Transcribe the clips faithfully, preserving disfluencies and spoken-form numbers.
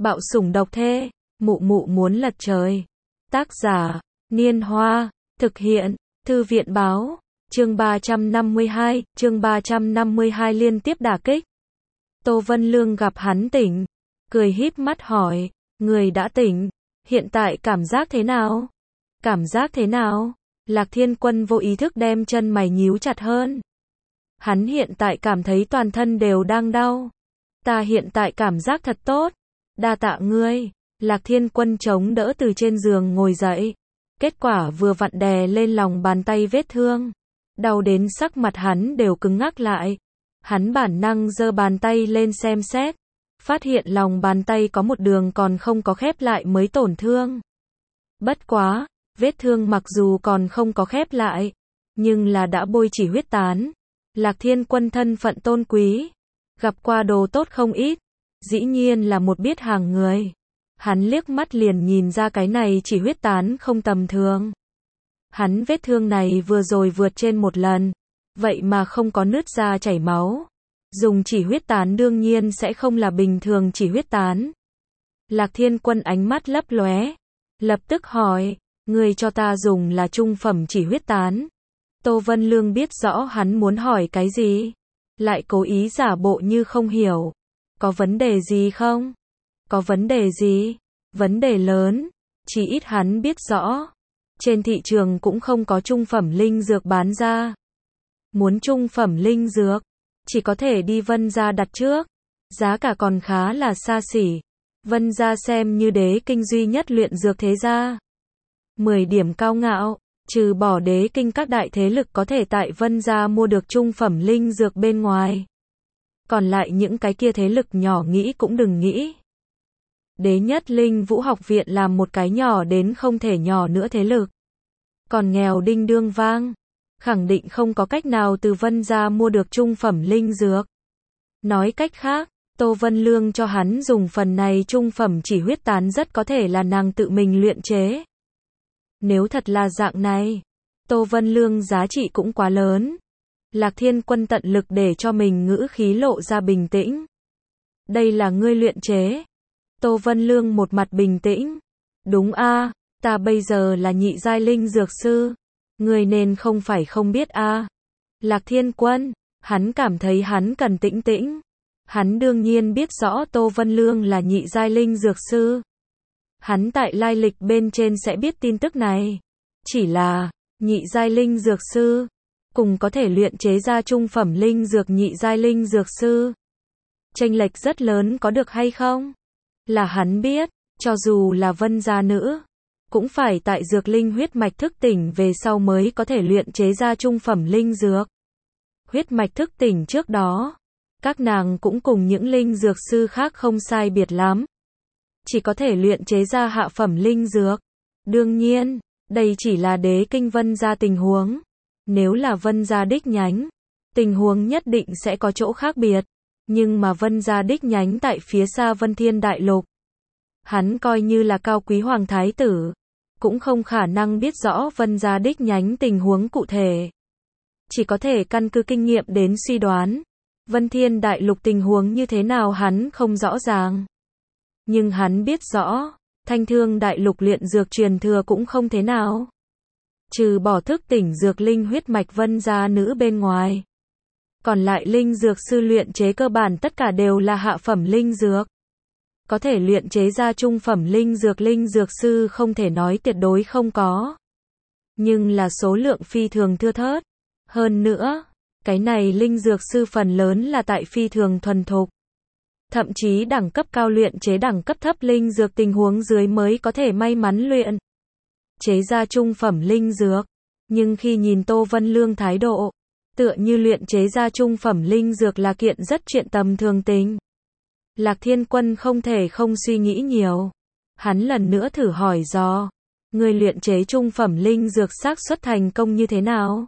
Bạo sủng độc thê, mụ mụ muốn lật trời. Tác giả, Niên Hoa, thực hiện, Thư viện Báo, chương ba trăm năm mươi hai, chương ba trăm năm mươi hai liên tiếp đả kích. Tô Vân Lương gặp hắn tỉnh, cười híp mắt hỏi, người đã tỉnh, hiện tại cảm giác thế nào? Cảm giác thế nào? Lạc Thiên Quân vô ý thức đem chân mày nhíu chặt hơn. Hắn hiện tại cảm thấy toàn thân đều đang đau. Ta hiện tại cảm giác thật tốt. Đa tạ ngươi. Lạc Thiên Quân chống đỡ từ trên giường ngồi dậy. Kết quả vừa vặn đè lên lòng bàn tay vết thương. Đau đến sắc mặt hắn đều cứng ngắc lại. Hắn bản năng giơ bàn tay lên xem xét. Phát hiện lòng bàn tay có một đường còn không có khép lại mới tổn thương. Bất quá, vết thương mặc dù còn không có khép lại, nhưng là đã bôi chỉ huyết tán. Lạc Thiên Quân thân phận tôn quý, gặp qua đồ tốt không ít, dĩ nhiên là một biết hàng người. Hắn liếc mắt liền nhìn ra cái này chỉ huyết tán không tầm thường. Hắn vết thương này vừa rồi vượt trên một lần, vậy mà không có nứt ra chảy máu. Dùng chỉ huyết tán đương nhiên sẽ không là bình thường chỉ huyết tán. Lạc Thiên Quân ánh mắt lấp lóe, lập tức hỏi, người cho ta dùng là trung phẩm chỉ huyết tán. Tô Vân Lương biết rõ hắn muốn hỏi cái gì, lại cố ý giả bộ như không hiểu. Có vấn đề gì không? Có vấn đề gì? Vấn đề lớn, chỉ ít hắn biết rõ. Trên thị trường cũng không có trung phẩm linh dược bán ra. Muốn trung phẩm linh dược, chỉ có thể đi Vân gia đặt trước. Giá cả còn khá là xa xỉ. Vân gia xem như đế kinh duy nhất luyện dược thế gia. mười điểm cao ngạo, trừ bỏ đế kinh các đại thế lực có thể tại Vân gia mua được trung phẩm linh dược bên ngoài. Còn lại những cái kia thế lực nhỏ nghĩ cũng đừng nghĩ. Đế nhất linh vũ học viện là một cái nhỏ đến không thể nhỏ nữa thế lực. Còn nghèo đinh đương vang, khẳng định không có cách nào từ Vân gia mua được trung phẩm linh dược. Nói cách khác, Tô Vân Lương cho hắn dùng phần này trung phẩm chỉ huyết tán rất có thể là nàng tự mình luyện chế. Nếu thật là dạng này, Tô Vân Lương giá trị cũng quá lớn. Lạc Thiên Quân tận lực để cho mình ngữ khí lộ ra bình tĩnh. Đây là ngươi luyện chế. Tô Vân Lương một mặt bình tĩnh. Đúng a, ta bây giờ là nhị giai linh dược sư. Ngươi nên không phải không biết a. Lạc Thiên Quân, hắn cảm thấy hắn cần tĩnh tĩnh. Hắn đương nhiên biết rõ Tô Vân Lương là nhị giai linh dược sư. Hắn tại lai lịch bên trên sẽ biết tin tức này. Chỉ là, nhị giai linh dược sư, cùng có thể luyện chế ra trung phẩm linh dược nhị giai linh dược sư. Chênh lệch rất lớn có được hay không? Là hắn biết, cho dù là Vân gia nữ, cũng phải tại dược linh huyết mạch thức tỉnh về sau mới có thể luyện chế ra trung phẩm linh dược. Huyết mạch thức tỉnh trước đó, các nàng cũng cùng những linh dược sư khác không sai biệt lắm. Chỉ có thể luyện chế ra hạ phẩm linh dược. Đương nhiên, đây chỉ là đế kinh Vân gia tình huống. Nếu là Vân gia đích nhánh, tình huống nhất định sẽ có chỗ khác biệt. Nhưng mà Vân gia đích nhánh tại phía xa Vân Thiên Đại Lục. Hắn coi như là cao quý hoàng thái tử, cũng không khả năng biết rõ Vân gia đích nhánh tình huống cụ thể. Chỉ có thể căn cứ kinh nghiệm đến suy đoán. Vân Thiên Đại Lục tình huống như thế nào hắn không rõ ràng. Nhưng hắn biết rõ, Thanh Thương Đại Lục luyện dược truyền thừa cũng không thế nào. Trừ bỏ thức tỉnh dược linh huyết mạch Vân gia nữ bên ngoài. Còn lại linh dược sư luyện chế cơ bản tất cả đều là hạ phẩm linh dược. Có thể luyện chế ra trung phẩm linh dược linh dược sư không thể nói tuyệt đối không có. Nhưng là số lượng phi thường thưa thớt. Hơn nữa, cái này linh dược sư phần lớn là tại phi thường thuần thục. Thậm chí đẳng cấp cao luyện chế đẳng cấp thấp linh dược tình huống dưới mới có thể may mắn luyện chế ra trung phẩm linh dược. Nhưng khi nhìn Tô Vân Lương thái độ, tựa như luyện chế ra trung phẩm linh dược là kiện rất chuyện tầm thường tình. Lạc Thiên Quân không thể không suy nghĩ nhiều. Hắn lần nữa thử hỏi dò, người luyện chế trung phẩm linh dược xác suất thành công như thế nào?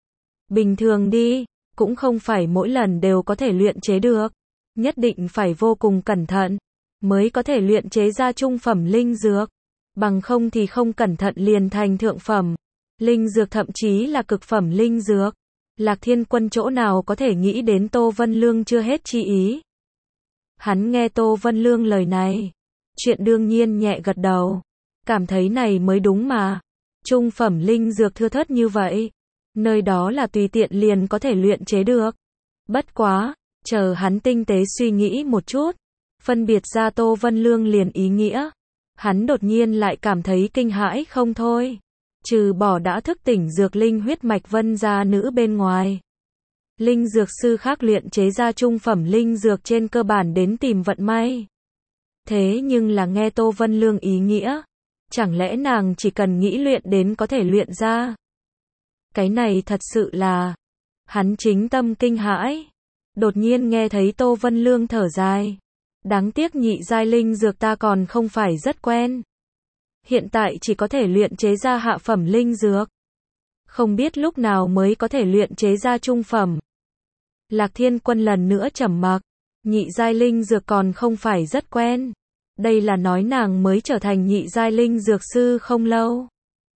Bình thường đi, cũng không phải mỗi lần đều có thể luyện chế được. Nhất định phải vô cùng cẩn thận, mới có thể luyện chế ra trung phẩm linh dược. Bằng không thì không cẩn thận liền thành thượng phẩm linh dược, thậm chí là cực phẩm linh dược. Lạc Thiên Quân chỗ nào có thể nghĩ đến Tô Vân Lương chưa hết chi ý. Hắn nghe Tô Vân Lương lời này, Chuyện đương nhiên nhẹ gật đầu. Cảm thấy này mới đúng mà. Trung phẩm linh dược thưa thớt như vậy. Nơi đó là tùy tiện liền có thể luyện chế được. Bất quá, chờ hắn tinh tế suy nghĩ một chút. Phân biệt ra Tô Vân Lương liền ý nghĩa. Hắn đột nhiên lại cảm thấy kinh hãi không thôi. Trừ bỏ đã thức tỉnh dược linh huyết mạch vân gia nữ bên ngoài. Linh dược sư khác luyện chế ra trung phẩm linh dược trên cơ bản đến tìm vận may. Thế nhưng là nghe Tô Vân Lương ý nghĩa. Chẳng lẽ nàng chỉ cần nghĩ luyện đến có thể luyện ra? Cái này thật sự là... Hắn chính tâm kinh hãi. Đột nhiên nghe thấy Tô Vân Lương thở dài. Đáng tiếc nhị giai linh dược ta còn không phải rất quen. Hiện tại chỉ có thể luyện chế ra hạ phẩm linh dược. Không biết lúc nào mới có thể luyện chế ra trung phẩm. Lạc Thiên Quân lần nữa trầm mặc. Nhị giai linh dược còn không phải rất quen. Đây là nói nàng mới trở thành nhị giai linh dược sư không lâu.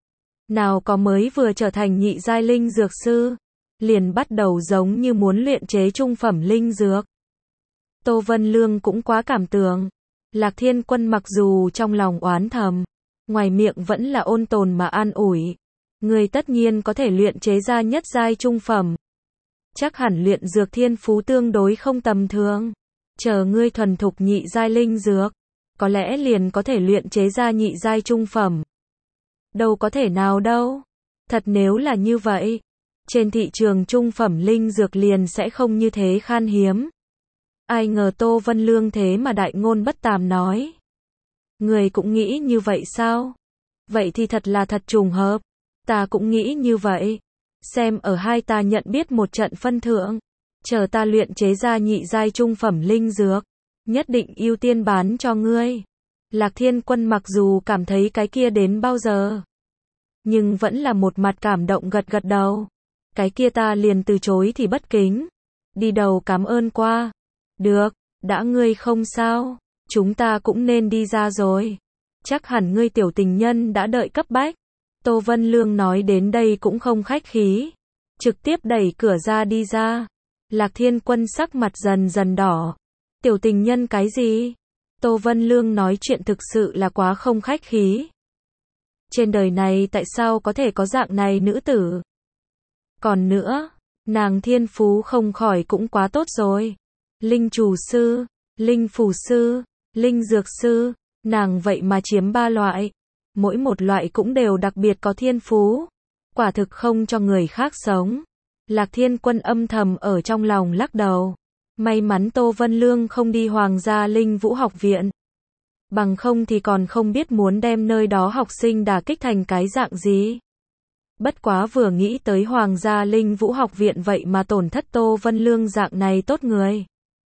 Nào có mới vừa trở thành nhị giai linh dược sư, liền bắt đầu giống như muốn luyện chế trung phẩm linh dược. Tô Vân Lương cũng quá cảm tưởng. Lạc Thiên Quân mặc dù trong lòng oán thầm, ngoài miệng vẫn là ôn tồn mà an ủi. Người tất nhiên có thể luyện chế ra nhất giai trung phẩm. Chắc hẳn luyện dược thiên phú tương đối không tầm thường. Chờ ngươi thuần thục nhị giai linh dược, có lẽ liền có thể luyện chế ra nhị giai trung phẩm. Đâu có thể nào đâu. Thật nếu là như vậy, trên thị trường trung phẩm linh dược liền sẽ không như thế khan hiếm. Ai ngờ Tô Vân Lương thế mà đại ngôn bất tàm nói. Người cũng nghĩ như vậy sao? Vậy thì thật là thật trùng hợp. Ta cũng nghĩ như vậy. Xem ở hai ta nhận biết một trận phân thượng. Chờ ta luyện chế ra nhị giai trung phẩm linh dược, nhất định ưu tiên bán cho ngươi. Lạc Thiên Quân mặc dù cảm thấy cái kia đến bao giờ, nhưng vẫn là một mặt cảm động gật gật đầu. Cái kia ta liền từ chối thì bất kính. Đi đầu cảm ơn qua. Được, đã ngươi không sao, chúng ta cũng nên đi ra rồi. Chắc hẳn ngươi tiểu tình nhân đã đợi cấp bách. Tô Vân Lương nói đến đây cũng không khách khí. Trực tiếp đẩy cửa ra đi ra. Lạc Thiên Quân sắc mặt dần dần đỏ. Tiểu tình nhân cái gì? Tô Vân Lương nói chuyện thực sự là quá không khách khí. Trên đời này tại sao có thể có dạng này nữ tử? Còn nữa, nàng thiên phú không khỏi cũng quá tốt rồi. Linh chủ sư, linh phù sư, linh dược sư, nàng vậy mà chiếm ba loại. Mỗi một loại cũng đều đặc biệt có thiên phú. Quả thực không cho người khác sống. Lạc Thiên Quân âm thầm ở trong lòng lắc đầu. May mắn Tô Vân Lương không đi Hoàng gia Linh Vũ học viện. Bằng không thì còn không biết muốn đem nơi đó học sinh đả kích thành cái dạng gì. Bất quá vừa nghĩ tới Hoàng gia Linh Vũ học viện vậy mà tổn thất Tô Vân Lương dạng này tốt người.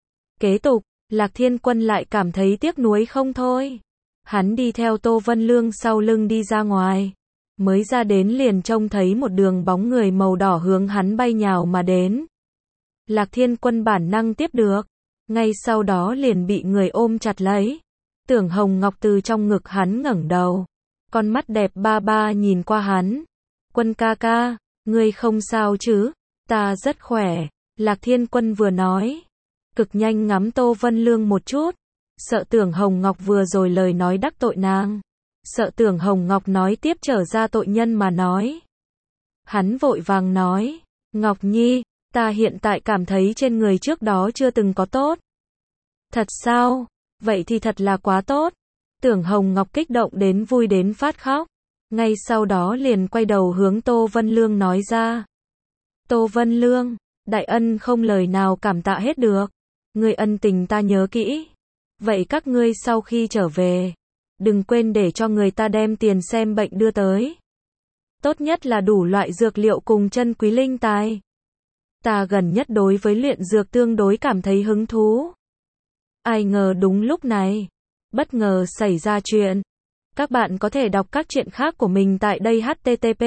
Kế tục, Lạc Thiên Quân lại cảm thấy tiếc nuối không thôi. Hắn đi theo Tô Vân Lương sau lưng đi ra ngoài. Mới ra đến liền trông thấy một đường bóng người màu đỏ hướng hắn bay nhào mà đến. Lạc Thiên Quân bản năng tiếp được. Ngay sau đó liền bị người ôm chặt lấy. Tưởng Hồng Ngọc từ trong ngực hắn ngẩng đầu. Con mắt đẹp ba ba nhìn qua hắn. Quân ca ca, ngươi không sao chứ? Ta rất khỏe. Lạc Thiên Quân vừa nói. Cực nhanh ngắm Tô Vân Lương một chút. Sợ Tưởng Hồng Ngọc vừa rồi lời nói đắc tội nàng. Sợ Tưởng Hồng Ngọc nói tiếp trở ra tội nhân mà nói. Hắn vội vàng nói. Ngọc Nhi, ta hiện tại cảm thấy trên người trước đó chưa từng có tốt. Thật sao? Vậy thì thật là quá tốt. Tưởng Hồng Ngọc kích động đến vui đến phát khóc. Ngay sau đó liền quay đầu hướng Tô Vân Lương nói ra. Tô Vân Lương, đại ân không lời nào cảm tạ hết được. Ngươi ân tình ta nhớ kỹ. Vậy các ngươi sau khi trở về, đừng quên để cho người ta đem tiền xem bệnh đưa tới. Tốt nhất là đủ loại dược liệu cùng chân quý linh tài. Ta gần nhất đối với luyện dược tương đối cảm thấy hứng thú. Ai ngờ đúng lúc này, bất ngờ xảy ra chuyện. Các bạn có thể đọc các chuyện khác của mình tại đây h t t p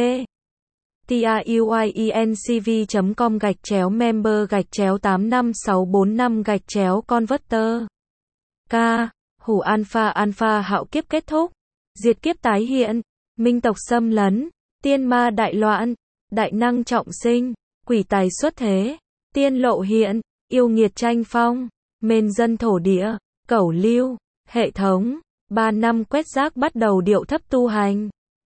truyencv chấm com gạch chéo member gạch chéo tám năm sáu bốn năm gạch chéo converter. K. Hủ alpha alpha hạo kiếp kết thúc. Diệt kiếp tái hiện. Minh tộc xâm lấn. Tiên ma đại loạn. Đại năng trọng sinh. Quỷ tài xuất thế. Tiên lộ hiện. Yêu nghiệt tranh phong. Mên dân thổ địa. Cẩu lưu. Hệ thống. ba năm quét rác bắt đầu điệu thấp tu hành.